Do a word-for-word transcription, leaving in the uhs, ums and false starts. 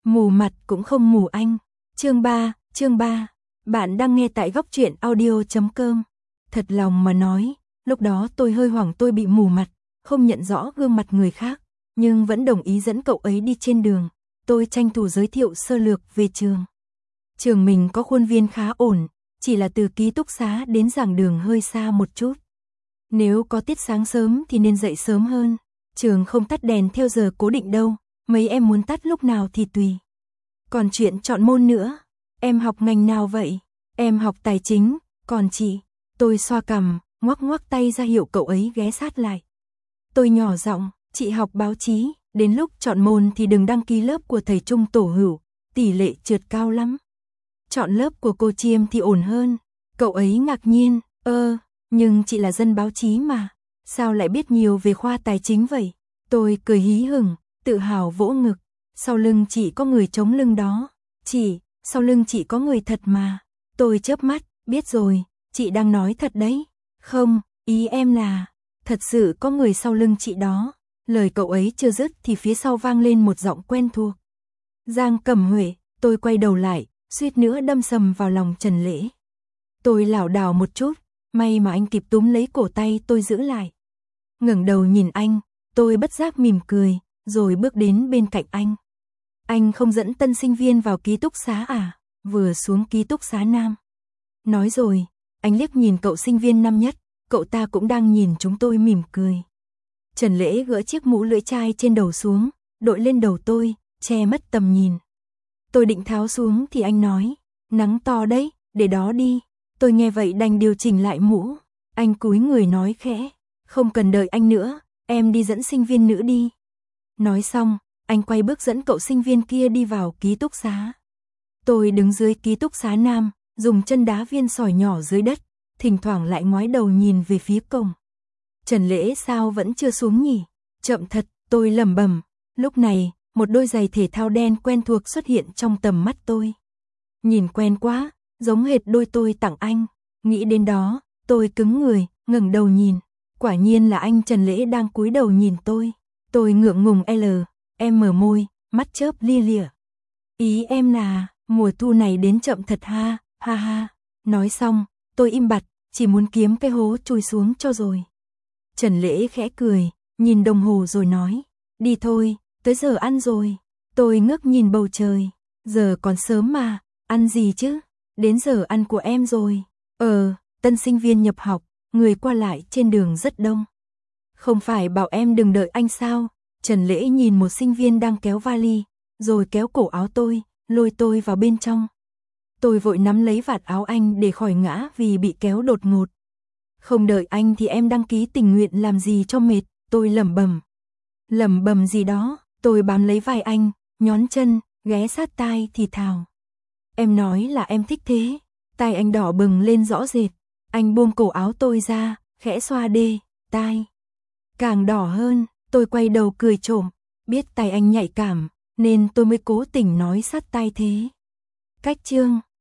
Mù mặt cũng không mù anh. Chương ba, chương ba. Bạn đang nghe tại góc truyện audio chấm com. Thật lòng mà nói, lúc đó tôi hơi hoảng, tôi bị mù mặt, không nhận rõ gương mặt người khác, nhưng vẫn đồng ý dẫn cậu ấy đi trên đường. Tôi tranh thủ giới thiệu sơ lược về trường. Trường mình có khuôn viên khá ổn, chỉ là từ ký túc xá đến giảng đường hơi xa một chút. Nếu có tiết sáng sớm thì nên dậy sớm hơn. Trường không tắt đèn theo giờ cố định đâu, mấy em muốn tắt lúc nào thì tùy. Còn chuyện chọn môn nữa, em học ngành nào vậy? Em học tài chính, còn chị? Tôi xoa cằm, ngoắc ngoắc tay ra hiệu cậu ấy ghé sát lại. Tôi nhỏ giọng, chị học báo chí, đến lúc chọn môn thì đừng đăng ký lớp của thầy Trung tổ hữu, tỷ lệ trượt cao lắm. Chọn lớp của cô Chiêm thì ổn hơn. Cậu ấy ngạc nhiên, ơ, nhưng chị là dân báo chí mà, sao lại biết nhiều về khoa tài chính vậy? Tôi cười hí hửng, tự hào vỗ ngực, sau lưng chị có người chống lưng đó. Chị, sau lưng chị có người thật mà. Tôi chớp mắt, biết rồi, chị đang nói thật đấy. Không, ý em là, thật sự có người sau lưng chị đó. Lời cậu ấy chưa dứt thì phía sau vang lên một giọng quen thuộc. Giang Cẩm Huệ. Tôi quay đầu lại, suýt nữa đâm sầm vào lòng Trần Lễ. Tôi lảo đảo một chút, may mà anh kịp túm lấy cổ tay tôi giữ lại. Ngẩng đầu nhìn anh, tôi bất giác mỉm cười, rồi bước đến bên cạnh anh. Anh không dẫn tân sinh viên vào ký túc xá à? Vừa xuống ký túc xá nam. Nói rồi, anh liếc nhìn cậu sinh viên năm nhất, cậu ta cũng đang nhìn chúng tôi mỉm cười. Trần Lễ gỡ chiếc mũ lưỡi chai trên đầu xuống, đội lên đầu tôi, che mất tầm nhìn. Tôi định tháo xuống thì anh nói, nắng to đấy, để đó đi. Tôi nghe vậy đành điều chỉnh lại mũ. Anh cúi người nói khẽ, không cần đợi anh nữa, em đi dẫn sinh viên nữ đi. Nói xong, anh quay bước dẫn cậu sinh viên kia đi vào ký túc xá. Tôi đứng dưới ký túc xá nam, dùng chân đá viên sỏi nhỏ dưới đất, thỉnh thoảng lại ngoái đầu nhìn về phía cổng. Trần Lễ sao vẫn chưa xuống nhỉ? Chậm thật, tôi lẩm bẩm. Lúc này, một đôi giày thể thao đen quen thuộc xuất hiện trong tầm mắt tôi. Nhìn quen quá, giống hệt đôi tôi tặng anh. Nghĩ đến đó, tôi cứng người, ngẩng đầu nhìn. Quả nhiên là anh Trần Lễ đang cúi đầu nhìn tôi. Tôi ngượng ngùng L, em mở môi, mắt chớp lia lịa. Ý em là, mùa thu này đến chậm thật ha, ha ha. Nói xong, tôi im bặt, chỉ muốn kiếm cái hố chui xuống cho rồi. Trần Lễ khẽ cười, nhìn đồng hồ rồi nói, đi thôi, tới giờ ăn rồi. Tôi ngước nhìn bầu trời, giờ còn sớm mà, ăn gì chứ? Đến giờ ăn của em rồi. Ờ, tân sinh viên nhập học, người qua lại trên đường rất đông. Không phải bảo em đừng đợi anh sao? Trần Lễ nhìn một sinh viên đang kéo vali, rồi kéo cổ áo tôi, lôi tôi vào bên trong. Tôi vội nắm lấy vạt áo anh để khỏi ngã vì bị kéo đột ngột. Không đợi anh thì em đăng ký tình nguyện làm gì cho mệt, tôi lẩm bẩm. Lẩm bẩm gì đó, tôi bám lấy vai anh, nhón chân, ghé sát tai thì thào. Em nói là em thích thế. Tai anh đỏ bừng lên rõ rệt. Anh buông cổ áo tôi ra, khẽ xoa đê, tai. Càng đỏ hơn, tôi quay đầu cười trộm. Biết tai anh nhạy cảm, nên tôi mới cố tình nói sát tai thế. Cách chương